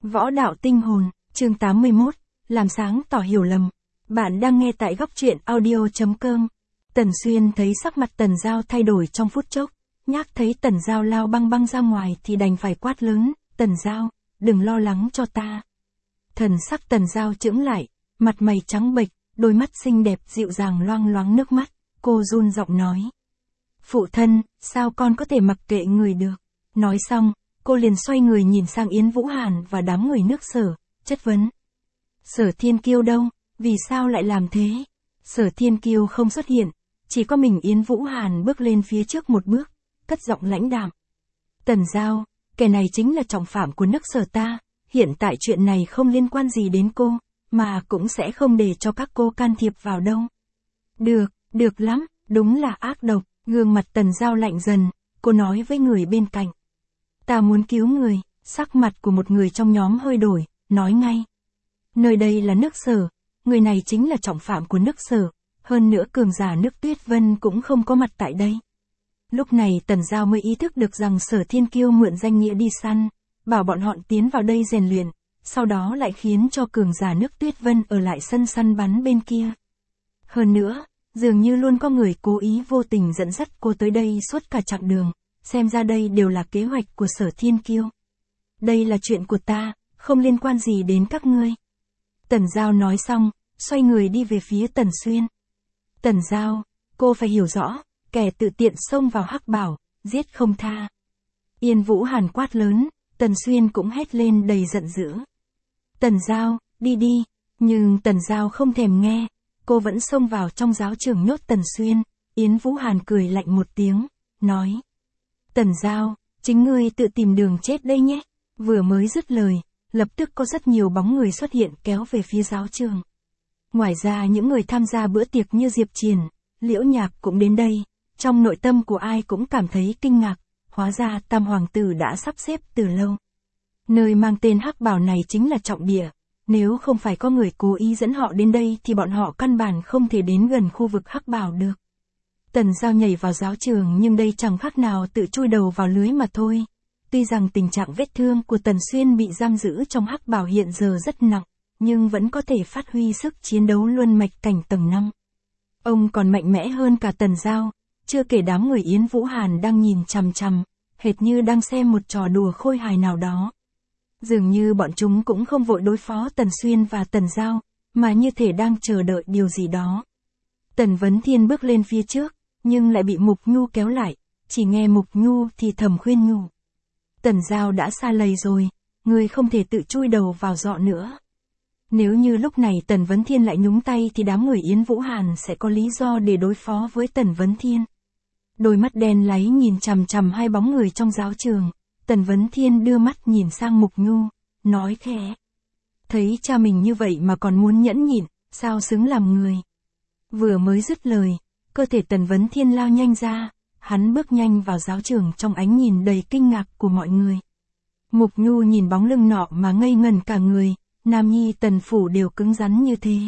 Võ đạo tinh hồn, chương 81, làm sáng tỏ hiểu lầm. Bạn đang nghe tại góc truyện audio.com. Tần Xuyên thấy sắc mặt Tần Giao thay đổi trong phút chốc, nhác thấy Tần Giao lao băng băng ra ngoài thì đành phải quát lớn, Tần Giao, đừng lo lắng cho ta. Thần sắc Tần Giao chững lại, mặt mày trắng bệch, đôi mắt xinh đẹp dịu dàng loang loáng nước mắt, cô run giọng nói. Phụ thân, sao con có thể mặc kệ người được? Nói xong, cô liền xoay người nhìn sang Yến Vũ Hàn và đám người nước Sở, chất vấn. Sở Thiên Kiêu đâu, vì sao lại làm thế? Sở Thiên Kiêu không xuất hiện, chỉ có mình Yến Vũ Hàn bước lên phía trước một bước, cất giọng lãnh đạm. Tần Giao, kẻ này chính là trọng phạm của nước Sở ta, hiện tại chuyện này không liên quan gì đến cô, mà cũng sẽ không để cho các cô can thiệp vào đâu. Được lắm, đúng là ác độc, gương mặt Tần Giao lạnh dần, cô nói với người bên cạnh. Ta muốn cứu người, sắc mặt của một người trong nhóm hơi đổi, nói ngay. Nơi đây là nước Sở, người này chính là trọng phạm của nước Sở, hơn nữa cường giả nước Tuyết Vân cũng không có mặt tại đây. Lúc này Tần Giao mới ý thức được rằng Sở Thiên Kiêu mượn danh nghĩa đi săn, bảo bọn họ tiến vào đây rèn luyện, sau đó lại khiến cho cường giả nước Tuyết Vân ở lại sân săn bắn bên kia. Hơn nữa, dường như luôn có người cố ý vô tình dẫn dắt cô tới đây suốt cả chặng đường, xem ra đây đều là kế hoạch của Sở Thiên Kiêu. Đây là chuyện của ta, không liên quan gì đến các ngươi. Tần Giao nói xong, xoay người đi về phía Tần Xuyên. Tần Giao, cô phải hiểu rõ, kẻ tự tiện xông vào Hắc Bảo, giết không tha. Yên Vũ Hàn quát lớn, Tần Xuyên cũng hét lên đầy giận dữ. Tần Giao, đi, nhưng Tần Giao không thèm nghe, cô vẫn xông vào trong giáo trường nhốt Tần Xuyên. Yến Vũ Hàn cười lạnh một tiếng, nói. Tần Giao, chính ngươi tự tìm đường chết đây nhé. Vừa mới dứt lời, lập tức có rất nhiều bóng người xuất hiện kéo về phía giáo trường. Ngoài ra những người tham gia bữa tiệc như Diệp Triền, Liễu Nhạc cũng đến đây, trong nội tâm của ai cũng cảm thấy kinh ngạc, hóa ra Tam Hoàng Tử đã sắp xếp từ lâu. Nơi mang tên Hắc Bảo này chính là trọng địa, nếu không phải có người cố ý dẫn họ đến đây thì bọn họ căn bản không thể đến gần khu vực Hắc Bảo được. Tần Giao nhảy vào giáo trường nhưng đây chẳng khác nào tự chui đầu vào lưới mà thôi. Tuy rằng tình trạng vết thương của Tần Xuyên bị giam giữ trong Hắc Bảo hiện giờ rất nặng, nhưng vẫn có thể phát huy sức chiến đấu luân mạch cảnh tầng 5. Ông còn mạnh mẽ hơn cả Tần Giao, chưa kể đám người Yến Vũ Hàn đang nhìn chằm chằm, hệt như đang xem một trò đùa khôi hài nào đó. Dường như bọn chúng cũng không vội đối phó Tần Xuyên và Tần Giao, mà như thể đang chờ đợi điều gì đó. Tần Vấn Thiên bước lên phía trước, nhưng lại bị Mục Nhu kéo lại, chỉ nghe Mục Nhu thì thầm khuyên nhủ. Tần Giao đã xa lầy rồi, ngươi không thể tự chui đầu vào giọ nữa. Nếu như lúc này Tần Vấn Thiên lại nhúng tay thì đám người Yến Vũ Hàn sẽ có lý do để đối phó với Tần Vấn Thiên. Đôi mắt đen láy nhìn chằm chằm hai bóng người trong giáo trường, Tần Vấn Thiên đưa mắt nhìn sang Mục Nhu, nói khẽ. Thấy cha mình như vậy mà còn muốn nhẫn nhịn, sao xứng làm người. Vừa mới dứt lời, cơ thể Tần Vấn Thiên lao nhanh ra, hắn bước nhanh vào giáo trường trong ánh nhìn đầy kinh ngạc của mọi người. Mục Nhu nhìn bóng lưng nọ mà ngây ngần cả người, nam nhi Tần phủ đều cứng rắn như thế.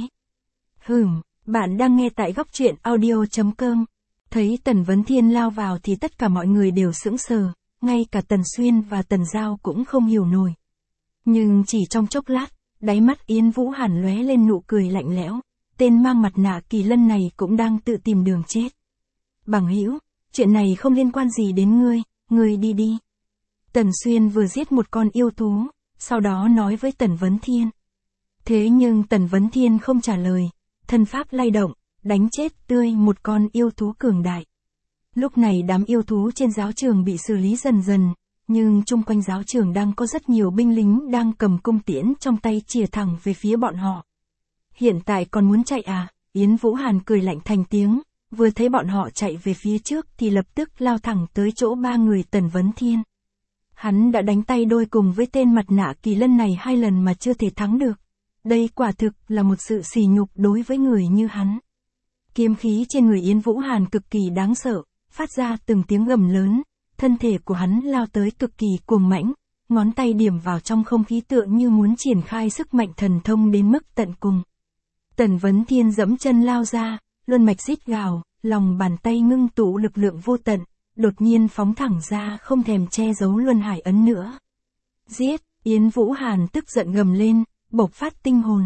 Bạn đang nghe tại góc truyện audio.com. Thấy Tần Vấn Thiên lao vào thì tất cả mọi người đều sững sờ, ngay cả Tần Xuyên và Tần Giao cũng không hiểu nổi. Nhưng chỉ trong chốc lát, đáy mắt Yến Vũ Hàn lóe lên nụ cười lạnh lẽo, tên mang mặt nạ Kỳ Lân này cũng đang tự tìm đường chết. Bằng hữu, chuyện này không liên quan gì đến ngươi đi. Tần Xuyên vừa giết một con yêu thú, sau đó nói với Tần Vấn Thiên. Thế nhưng Tần Vấn Thiên không trả lời, thân pháp lay động, đánh chết tươi một con yêu thú cường đại. Lúc này đám yêu thú trên giáo trường bị xử lý dần dần, nhưng chung quanh giáo trường đang có rất nhiều binh lính đang cầm cung tiễn trong tay chìa thẳng về phía bọn họ. Hiện tại còn muốn chạy à? Yến Vũ Hàn cười lạnh thành tiếng, vừa thấy bọn họ chạy về phía trước thì lập tức lao thẳng tới chỗ ba người Tần Vấn Thiên. Hắn đã đánh tay đôi cùng với tên mặt nạ Kỳ Lân này 2 lần mà chưa thể thắng được. Đây quả thực là một sự sỉ nhục đối với người như hắn. Kiếm khí trên người Yến Vũ Hàn cực kỳ đáng sợ, phát ra từng tiếng gầm lớn, thân thể của hắn lao tới cực kỳ cuồng mãnh, ngón tay điểm vào trong không khí tựa như muốn triển khai sức mạnh thần thông đến mức tận cùng. Tần Vấn Thiên giẫm chân lao ra, luân mạch rít gào, lòng bàn tay ngưng tụ lực lượng vô tận, đột nhiên phóng thẳng ra không thèm che giấu luân hải ấn nữa. Giết, Yến Vũ Hàn tức giận gầm lên, bộc phát tinh hồn.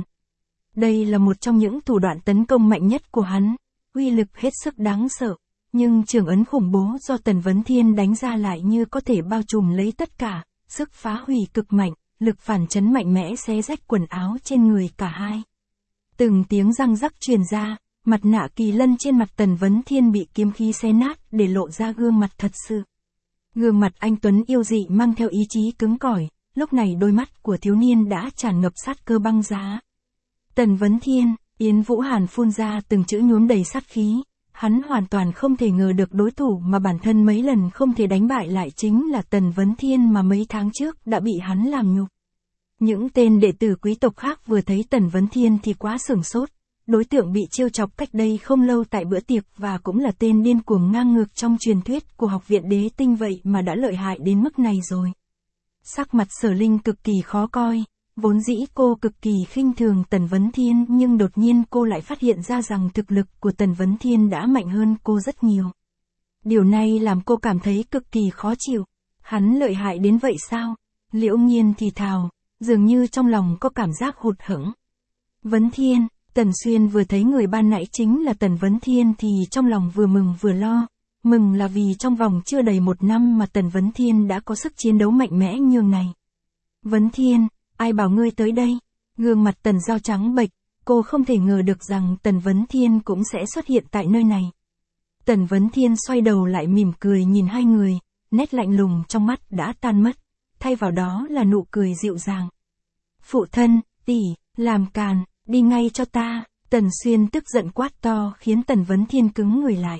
Đây là một trong những thủ đoạn tấn công mạnh nhất của hắn, uy lực hết sức đáng sợ, nhưng trường ấn khủng bố do Tần Vấn Thiên đánh ra lại như có thể bao trùm lấy tất cả, sức phá hủy cực mạnh, lực phản chấn mạnh mẽ xé rách quần áo trên người cả hai. Từng tiếng răng rắc truyền ra, mặt nạ kỳ lân trên mặt Tần Vấn Thiên bị kiếm khí xé nát để lộ ra gương mặt thật sự. Gương mặt anh tuấn yêu dị mang theo ý chí cứng cỏi, lúc này đôi mắt của thiếu niên đã tràn ngập sát cơ băng giá. Tần Vấn Thiên, Yến Vũ Hàn phun ra từng chữ nhuốm đầy sát khí, hắn hoàn toàn không thể ngờ được đối thủ mà bản thân mấy lần không thể đánh bại lại chính là Tần Vấn Thiên mà mấy tháng trước đã bị hắn làm nhục. Những tên đệ tử quý tộc khác vừa thấy Tần Vấn Thiên thì quá sửng sốt, đối tượng bị trêu chọc cách đây không lâu tại bữa tiệc và cũng là tên điên cuồng ngang ngược trong truyền thuyết của học viện đế tinh vậy mà đã lợi hại đến mức này rồi. Sắc mặt Sở Linh cực kỳ khó coi, vốn dĩ cô cực kỳ khinh thường Tần Vấn Thiên nhưng đột nhiên cô lại phát hiện ra rằng thực lực của Tần Vấn Thiên đã mạnh hơn cô rất nhiều. Điều này làm cô cảm thấy cực kỳ khó chịu, hắn lợi hại đến vậy sao? Liễu Nghiên thì thào, dường như trong lòng có cảm giác hụt hẫng. Vấn Thiên, Tần Xuyên vừa thấy người ban nãy chính là Tần Vấn Thiên thì trong lòng vừa mừng vừa lo. Mừng là vì trong vòng chưa đầy 1 năm mà Tần Vấn Thiên đã có sức chiến đấu mạnh mẽ nhường này. Vấn Thiên, ai bảo ngươi tới đây? Gương mặt Tần Giao trắng bệch, cô không thể ngờ được rằng Tần Vấn Thiên cũng sẽ xuất hiện tại nơi này. Tần Vấn Thiên xoay đầu lại mỉm cười nhìn hai người, nét lạnh lùng trong mắt đã tan mất, thay vào đó là nụ cười dịu dàng. Phụ thân, tỷ, làm càn, đi ngay cho ta, Tần Xuyên tức giận quát to khiến Tần Vấn Thiên cứng người lại.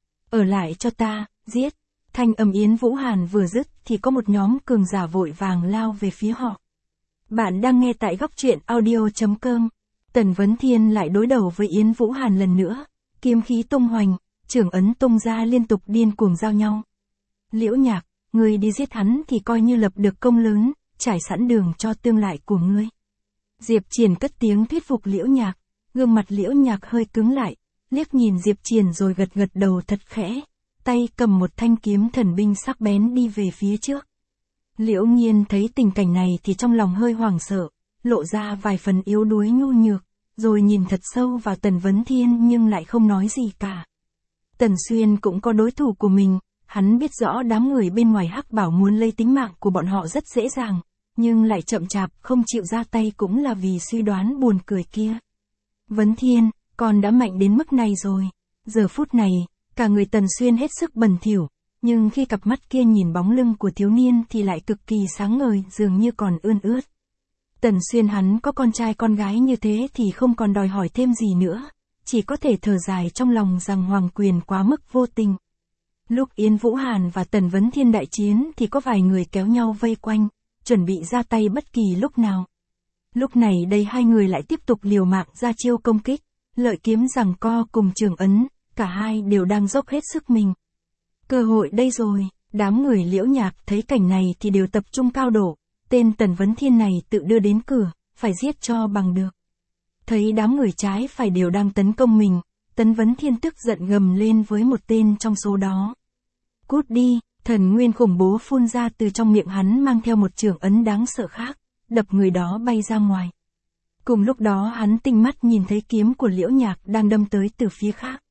Ở lại cho ta, giết. Thanh âm Yến Vũ Hàn vừa dứt thì có một nhóm cường giả vội vàng lao về phía họ. Bạn đang nghe tại góc truyện audio.com. Tần Vấn Thiên lại đối đầu với Yến Vũ Hàn lần nữa, kiếm khí tung hoành, trưởng ấn tung ra liên tục điên cuồng giao nhau. Liễu Nhạc, ngươi đi giết hắn thì coi như lập được công lớn, trải sẵn đường cho tương lai của ngươi. Diệp Triển cất tiếng thuyết phục Liễu Nhạc, gương mặt Liễu Nhạc hơi cứng lại, liếc nhìn Diệp Triển rồi gật gật đầu thật khẽ, tay cầm một thanh kiếm thần binh sắc bén đi về phía trước. Liễu Nghiên thấy tình cảnh này thì trong lòng hơi hoảng sợ, lộ ra vài phần yếu đuối nhu nhược, rồi nhìn thật sâu vào Tần Vấn Thiên nhưng lại không nói gì cả. Tần Xuyên cũng có đối thủ của mình, hắn biết rõ đám người bên ngoài Hắc Bảo muốn lấy tính mạng của bọn họ rất dễ dàng, nhưng lại chậm chạp không chịu ra tay cũng là vì suy đoán buồn cười kia. Vấn Thiên, con đã mạnh đến mức này rồi. Giờ phút này, cả người Tần Xuyên hết sức bẩn thỉu, nhưng khi cặp mắt kia nhìn bóng lưng của thiếu niên thì lại cực kỳ sáng ngời, dường như còn ươn ướt. Tần Xuyên hắn có con trai con gái như thế thì không còn đòi hỏi thêm gì nữa, chỉ có thể thở dài trong lòng rằng Hoàng Quyền quá mức vô tình. Lúc Yến Vũ Hàn và Tần Vấn Thiên đại chiến thì có vài người kéo nhau vây quanh, chuẩn bị ra tay bất kỳ lúc nào. Lúc này đây hai người lại tiếp tục liều mạng ra chiêu công kích, lợi kiếm giằng co cùng trường ấn, cả hai đều đang dốc hết sức mình. Cơ hội đây rồi, đám người Liễu Nhạc thấy cảnh này thì đều tập trung cao độ, tên Tần Vấn Thiên này tự đưa đến cửa, phải giết cho bằng được. Thấy đám người trái phải đều đang tấn công mình, Tần Vấn Thiên tức giận gầm lên với một tên trong số đó. Cút đi, thần nguyên khủng bố phun ra từ trong miệng hắn mang theo một trường ấn đáng sợ khác, đập người đó bay ra ngoài. Cùng lúc đó hắn tinh mắt nhìn thấy kiếm của Liễu Nhạc đang đâm tới từ phía khác.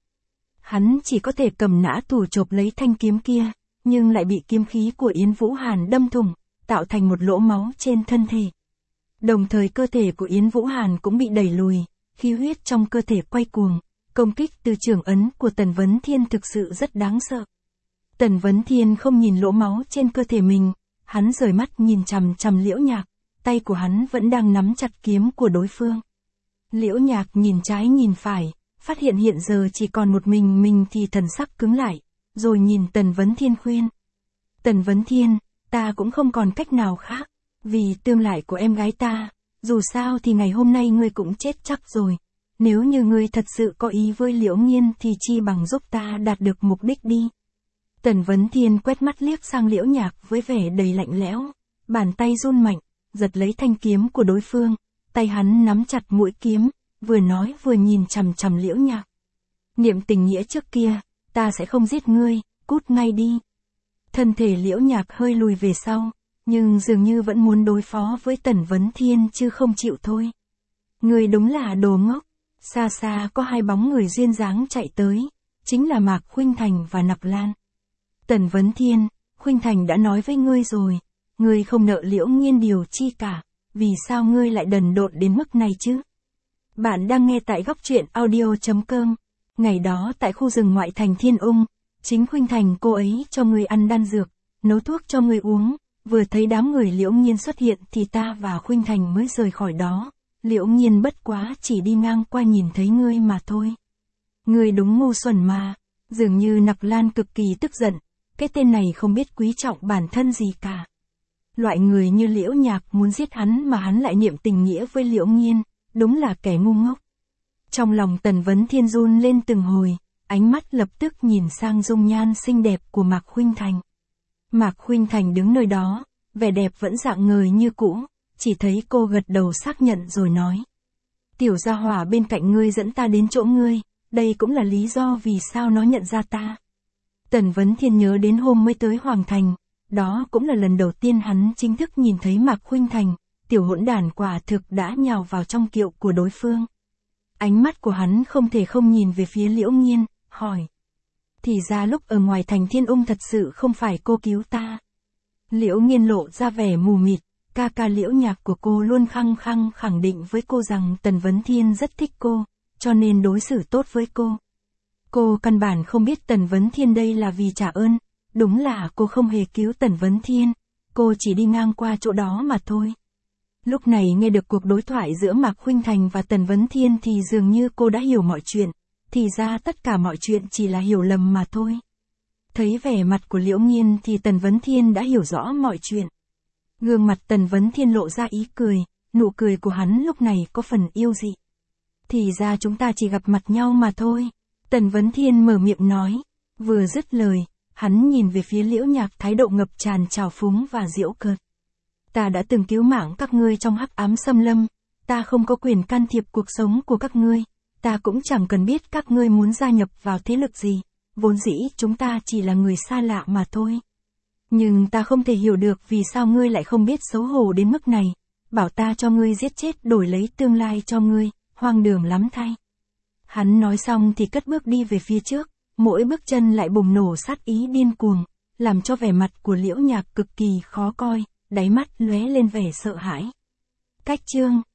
Hắn chỉ có thể cầm nã thủ chộp lấy thanh kiếm kia, nhưng lại bị kiếm khí của Yến Vũ Hàn đâm thủng, tạo thành một lỗ máu trên thân thể. Đồng thời cơ thể của Yến Vũ Hàn cũng bị đẩy lùi, khí huyết trong cơ thể quay cuồng, công kích từ trường ấn của Tần Vấn Thiên thực sự rất đáng sợ. Tần Vấn Thiên không nhìn lỗ máu trên cơ thể mình, hắn rời mắt nhìn chằm chằm Liễu Nhạc, tay của hắn vẫn đang nắm chặt kiếm của đối phương. Liễu Nhạc nhìn trái nhìn phải, phát hiện hiện giờ chỉ còn một mình thì thần sắc cứng lại, rồi nhìn Tần Vấn Thiên khuyên. Tần Vấn Thiên, ta cũng không còn cách nào khác, vì tương lai của em gái ta, dù sao thì ngày hôm nay ngươi cũng chết chắc rồi. Nếu như ngươi thật sự có ý với Liễu Nghiên thì chi bằng giúp ta đạt được mục đích đi. Tần Vấn Thiên quét mắt liếc sang Liễu Nhạc với vẻ đầy lạnh lẽo, bàn tay run mạnh, giật lấy thanh kiếm của đối phương, tay hắn nắm chặt mũi kiếm, vừa nói vừa nhìn chằm chằm Liễu Nhạc. Niệm tình nghĩa trước kia, ta sẽ không giết ngươi, cút ngay đi. Thân thể Liễu Nhạc hơi lùi về sau, nhưng dường như vẫn muốn đối phó với Tần Vấn Thiên chứ không chịu thôi. Người đúng là đồ ngốc. Xa xa có hai bóng người duyên dáng chạy tới, chính là Mạc Khuynh Thành và Nặc Lan. Tần Vấn Thiên, Khuynh Thành đã nói với ngươi rồi, ngươi không nợ Liễu Nghiên điều chi cả, vì sao ngươi lại đần độn đến mức này chứ? Bạn đang nghe tại góc truyện audio.com. Ngày đó tại khu rừng ngoại thành Thiên Ung, chính Khuynh Thành cô ấy cho ngươi ăn đan dược, nấu thuốc cho ngươi uống, vừa thấy đám người Liễu Nghiên xuất hiện thì ta và Khuynh Thành mới rời khỏi đó. Liễu Nghiên bất quá chỉ đi ngang qua nhìn thấy ngươi mà thôi. Ngươi đúng ngu xuẩn mà. Dường như Nặc Lan cực kỳ tức giận, cái tên này không biết quý trọng bản thân gì cả. Loại người như Liễu Nhạc muốn giết hắn mà hắn lại niệm tình nghĩa với Liễu Nghiên, đúng là kẻ ngu ngốc. Trong lòng Tần Vấn Thiên run lên từng hồi, ánh mắt lập tức nhìn sang dung nhan xinh đẹp của Mạc Khuynh Thành. Mạc Khuynh Thành đứng nơi đó, vẻ đẹp vẫn rạng ngời như cũ, chỉ thấy cô gật đầu xác nhận rồi nói. Tiểu gia hỏa bên cạnh ngươi dẫn ta đến chỗ ngươi, đây cũng là lý do vì sao nó nhận ra ta. Tần Vấn Thiên nhớ đến hôm mới tới Hoàng Thành, đó cũng là lần đầu tiên hắn chính thức nhìn thấy Mạc Khuynh Thành, tiểu hỗn đản quả thực đã nhào vào trong kiệu của đối phương. Ánh mắt của hắn không thể không nhìn về phía Liễu Nghiên, hỏi. Thì ra lúc ở ngoài thành Thiên Ung thật sự không phải cô cứu ta. Liễu Nghiên lộ ra vẻ mù mịt, ca ca Liễu Nhạc của cô luôn khăng khăng khẳng định với cô rằng Tần Vấn Thiên rất thích cô, cho nên đối xử tốt với cô. Cô căn bản không biết Tần Vấn Thiên đây là vì trả ơn, đúng là cô không hề cứu Tần Vấn Thiên, cô chỉ đi ngang qua chỗ đó mà thôi. Lúc này nghe được cuộc đối thoại giữa Mạc Khuynh Thành và Tần Vấn Thiên thì dường như cô đã hiểu mọi chuyện, thì ra tất cả mọi chuyện chỉ là hiểu lầm mà thôi. Thấy vẻ mặt của Liễu Nghiên thì Tần Vấn Thiên đã hiểu rõ mọi chuyện. Gương mặt Tần Vấn Thiên lộ ra ý cười, nụ cười của hắn lúc này có phần yêu dị. Thì ra chúng ta chỉ gặp mặt nhau mà thôi. Tần Vấn Thiên mở miệng nói, vừa dứt lời, hắn nhìn về phía Liễu Nhạc thái độ ngập tràn trào phúng và giễu cợt. Ta đã từng cứu mạng các ngươi trong hắc ám xâm lâm, ta không có quyền can thiệp cuộc sống của các ngươi, ta cũng chẳng cần biết các ngươi muốn gia nhập vào thế lực gì, vốn dĩ chúng ta chỉ là người xa lạ mà thôi. Nhưng ta không thể hiểu được vì sao ngươi lại không biết xấu hổ đến mức này, bảo ta cho ngươi giết chết đổi lấy tương lai cho ngươi, hoang đường lắm thay. Hắn nói xong thì cất bước đi về phía trước, mỗi bước chân lại bùng nổ sát ý điên cuồng, làm cho vẻ mặt của Liễu Nhạc cực kỳ khó coi, đáy mắt lóe lên vẻ sợ hãi. Cách chương